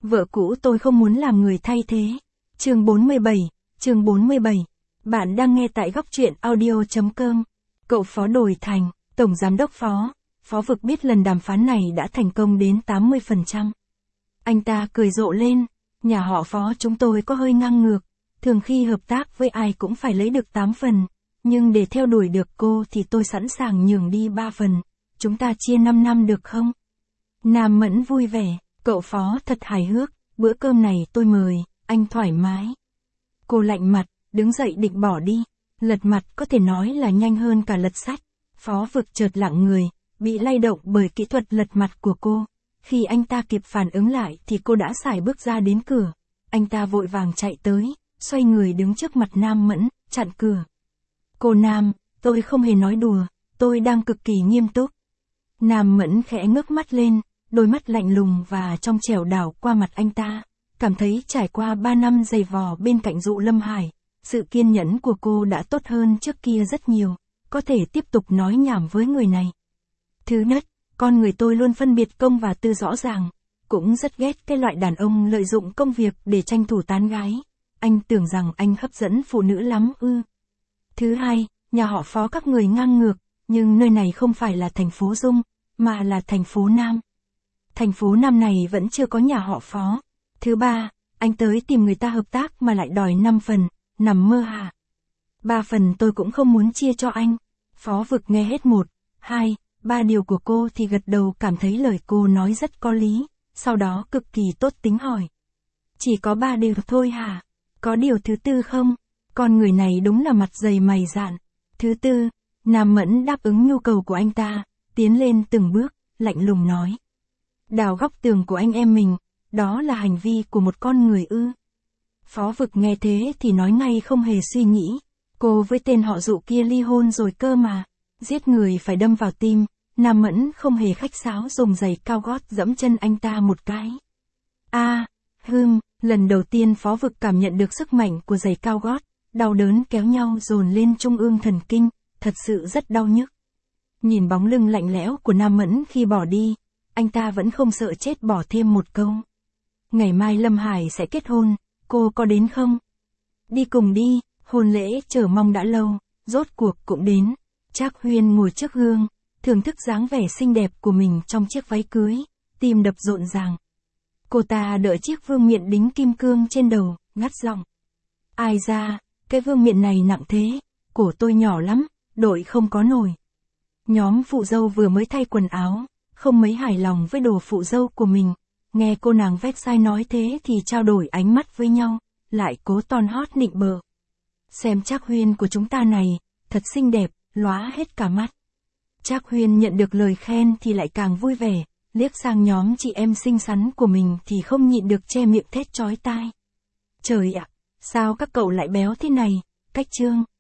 Vợ cũ tôi không muốn làm người thay thế. Chương 47. Bạn đang nghe tại góc truyện audio.com. Cậu Phó Đồi Thành, Tổng Giám đốc Phó Vực biết lần đàm phán này đã thành công đến 80%. Anh ta cười rộ lên, nhà họ Phó chúng tôi có hơi ngang ngược, thường khi hợp tác với ai cũng phải lấy được 8 phần, nhưng để theo đuổi được cô thì tôi sẵn sàng nhường đi 3 phần, chúng ta chia 5 năm được không? Nam Mẫn vui vẻ, cậu Phó thật hài hước, bữa cơm này tôi mời, anh thoải mái. Cô lạnh mặt, đứng dậy định bỏ đi, lật mặt có thể nói là nhanh hơn cả lật sách. Phó Vực chợt lặng người, bị lay động bởi kỹ thuật lật mặt của cô. Khi anh ta kịp phản ứng lại thì cô đã sải bước ra đến cửa. Anh ta vội vàng chạy tới, xoay người đứng trước mặt Nam Mẫn, chặn cửa. Cô Nam, tôi không hề nói đùa, tôi đang cực kỳ nghiêm túc. Nam Mẫn khẽ ngước mắt lên, đôi mắt lạnh lùng và trong trẻo đảo qua mặt anh ta. Cảm thấy trải qua 3 năm giày vò bên cạnh Dụ Lâm Hải, sự kiên nhẫn của cô đã tốt hơn trước kia rất nhiều, có thể tiếp tục nói nhảm với người này. Thứ nhất, con người tôi luôn phân biệt công và tư rõ ràng, cũng rất ghét cái loại đàn ông lợi dụng công việc để tranh thủ tán gái. Anh tưởng rằng anh hấp dẫn phụ nữ lắm ư? Thứ hai, nhà họ Phó các người ngang ngược, nhưng nơi này không phải là thành phố Dung, mà là thành phố Nam. Thành phố Nam này vẫn chưa có nhà họ Phó. Thứ ba, anh tới tìm người ta hợp tác mà lại đòi 5 phần, nằm mơ hả? 3 phần tôi cũng không muốn chia cho anh. Phó Vực nghe hết 1, 2, 3 điều của cô thì gật đầu, cảm thấy lời cô nói rất có lý, sau đó cực kỳ tốt tính hỏi. Chỉ có 3 điều thôi hả? Có điều thứ tư không? Con người này đúng là mặt dày mày dạn. Thứ tư, Nam Mẫn đáp ứng nhu cầu của anh ta, tiến lên từng bước, lạnh lùng nói. Đào góc tường của anh em mình, đó là hành vi của một con người ư? Phó Vực nghe thế thì nói ngay không hề suy nghĩ. Cô với tên họ Dụ kia ly hôn rồi cơ mà. Giết người phải đâm vào tim. Nam Mẫn không hề khách sáo dùng giày cao gót dẫm chân anh ta một cái. Lần đầu tiên Phó Vực cảm nhận được sức mạnh của giày cao gót, đau đớn kéo nhau dồn lên trung ương thần kinh, thật sự rất đau nhức. Nhìn bóng lưng lạnh lẽo của Nam Mẫn khi bỏ đi, anh ta vẫn không sợ chết bỏ thêm một câu. Ngày mai Lâm Hải sẽ kết hôn, cô có đến không? Đi cùng đi, hôn lễ chờ mong đã lâu, rốt cuộc cũng đến. Trác Huyên ngồi trước gương, thưởng thức dáng vẻ xinh đẹp của mình trong chiếc váy cưới, tim đập rộn ràng. Cô ta đỡ chiếc vương miện đính kim cương trên đầu, ngắt giọng. Ai ra, cái vương miện này nặng thế, cổ tôi nhỏ lắm, đội không có nổi. Nhóm phụ dâu vừa mới thay quần áo, không mấy hài lòng với đồ phụ dâu của mình. Nghe cô nàng vét sai nói thế thì trao đổi ánh mắt với nhau, lại cố ton hót nịnh bợ. Xem Trác Huyên của chúng ta này, thật xinh đẹp, lóa hết cả mắt. Trác Huyên nhận được lời khen thì lại càng vui vẻ, liếc sang nhóm chị em xinh xắn của mình thì không nhịn được che miệng thét chói tai. Trời ạ, sao các cậu lại béo thế này, Cách Trương,